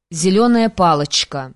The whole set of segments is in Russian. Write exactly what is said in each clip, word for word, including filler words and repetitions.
Зеленая палочка.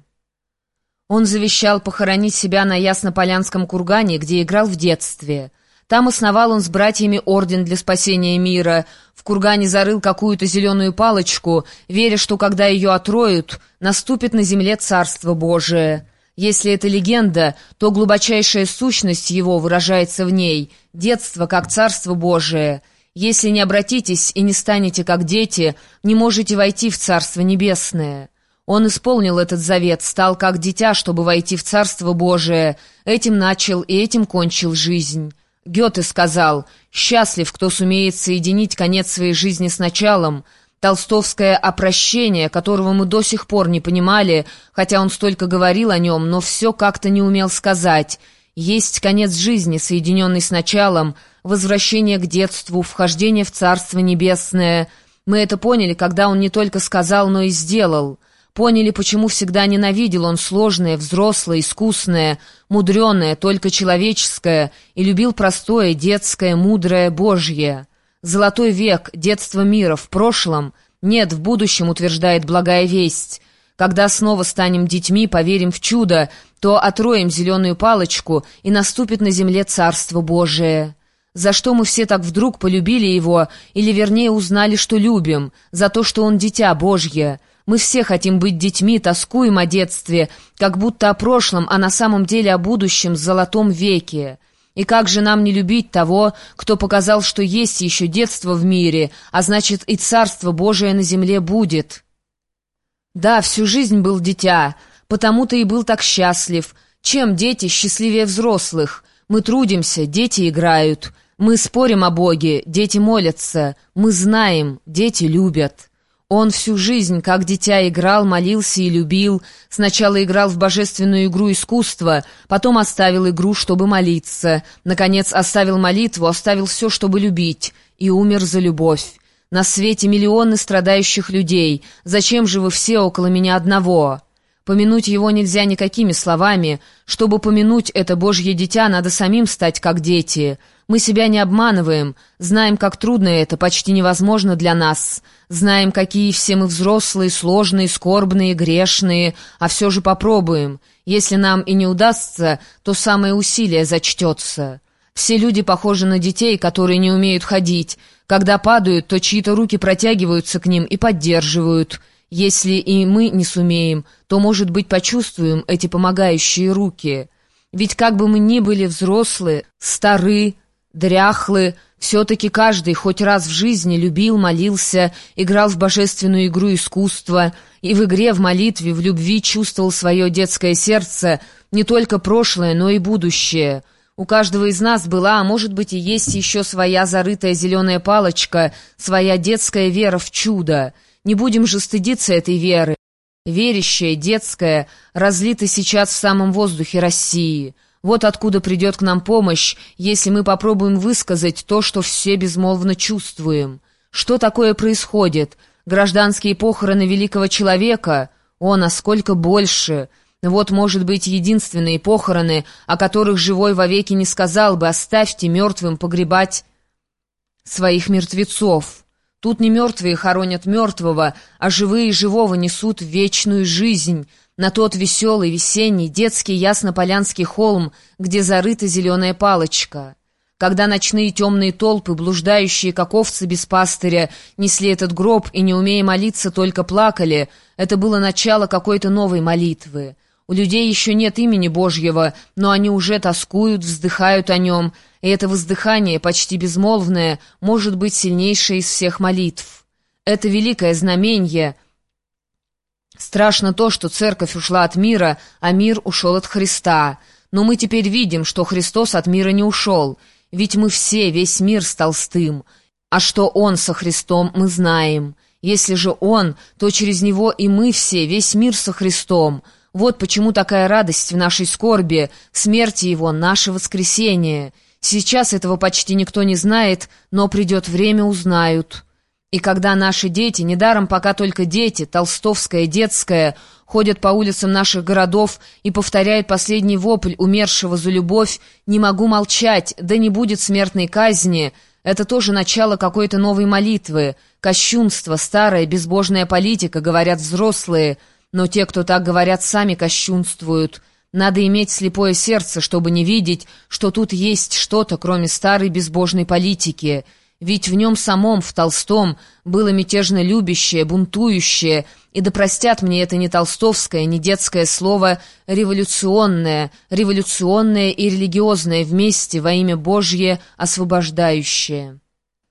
Он завещал похоронить себя на Яснополянском кургане, где играл в детстве. Там основал он с братьями орден для спасения мира, в кургане зарыл какую-то зеленую палочку, веря, что когда ее отроют, наступит на земле Царство Божие. Если это легенда, то глубочайшая сущность его выражается в ней, детство как Царство Божие. Если не обратитесь и не станете как дети, не можете войти в Царство Небесное. Он исполнил этот завет, стал как дитя, чтобы войти в Царство Божие. Этим начал и этим кончил жизнь. Гёте сказал: «Счастлив, кто сумеет соединить конец своей жизни с началом». Толстовское опрощение, которого мы до сих пор не понимали, хотя он столько говорил о нем, но все как-то не умел сказать. Есть конец жизни, соединенный с началом, возвращение к детству, вхождение в Царство Небесное. Мы это поняли, когда он не только сказал, но и сделал. Поняли, почему всегда ненавидел он сложное, взрослое, искусное, мудреное, только человеческое, и любил простое, детское, мудрое, Божье. Золотой век, детство мира в прошлом, нет, в будущем, утверждает благая весть. Когда снова станем детьми, поверим в чудо, то отроем зеленую палочку, и наступит на земле Царство Божие. За что мы все так вдруг полюбили его, или вернее узнали, что любим? За то, что он дитя Божье. Мы все хотим быть детьми, тоскуем о детстве, как будто о прошлом, а на самом деле о будущем, золотом веке. И как же нам не любить того, кто показал, что есть еще детство в мире, а значит и Царство Божие на земле будет? Да, всю жизнь был дитя, потому-то и был так счастлив. Чем дети счастливее взрослых? Мы трудимся, дети играют. Мы спорим о Боге, дети молятся. Мы знаем, дети любят. Он всю жизнь, как дитя, играл, молился и любил. Сначала играл в божественную игру искусства, потом оставил игру, чтобы молиться. Наконец, оставил молитву, оставил все, чтобы любить, и умер за любовь. На свете миллионы страдающих людей. Зачем же вы все около меня одного? Помянуть его нельзя никакими словами. Чтобы помянуть это Божье дитя, надо самим стать как дети. Мы себя не обманываем, знаем, как трудно это, почти невозможно для нас. Знаем, какие все мы взрослые, сложные, скорбные, грешные, а все же попробуем. Если нам и не удастся, то самое усилие зачтется. Все люди похожи на детей, которые не умеют ходить. Когда падают, то чьи-то руки протягиваются к ним и поддерживают. Если и мы не сумеем, то, может быть, почувствуем эти помогающие руки. Ведь как бы мы ни были взрослые, стары, дряхлы, все-таки каждый хоть раз в жизни любил, молился, играл в божественную игру искусства, и в игре, в молитве, в любви чувствовал свое детское сердце, не только прошлое, но и будущее. У каждого из нас была, а может быть и есть еще своя зарытая зеленая палочка, своя детская вера в чудо. Не будем же стыдиться этой веры. Верящая, детская, разлита сейчас в самом воздухе России. Вот откуда придет к нам помощь, если мы попробуем высказать то, что все безмолвно чувствуем. Что такое происходит? Гражданские похороны великого человека? О, насколько больше! Вот, может быть, единственные похороны, о которых живой вовеки не сказал бы: оставьте мертвым погребать своих мертвецов. Тут не мертвые хоронят мертвого, а живые живого несут в вечную жизнь, на тот веселый, весенний, детский Яснополянский холм, где зарыта зеленая палочка. Когда ночные темные толпы, блуждающие, как овцы без пастыря, несли этот гроб и, не умея молиться, только плакали, это было начало какой-то новой молитвы. У людей еще нет имени Божьего, но они уже тоскуют, вздыхают о нем, и это воздыхание, почти безмолвное, может быть сильнейшее из всех молитв. Это великое знамение. Страшно то, что церковь ушла от мира, а мир ушел от Христа. Но мы теперь видим, что Христос от мира не ушел, ведь мы все, весь мир с Толстым. А что Он со Христом, мы знаем. Если же Он, то через Него и мы все, весь мир со Христом. Вот почему такая радость в нашей скорби, смерти Его, наше воскресение. Сейчас этого почти никто не знает, но придет время, узнают. И когда наши дети, недаром пока только дети, толстовское, детское, ходят по улицам наших городов и повторяют последний вопль умершего за любовь «Не могу молчать, да не будет смертной казни», это тоже начало какой-то новой молитвы. Кощунство, старая безбожная политика, говорят взрослые. Но те, кто так говорят, сами кощунствуют. Надо иметь слепое сердце, чтобы не видеть, что тут есть что-то, кроме старой безбожной политики. Ведь в нем самом, в Толстом, было мятежно любящее, бунтующее, и да простят мне это не толстовское, не детское слово «революционное», революционное и религиозное вместе во имя Божье освобождающее.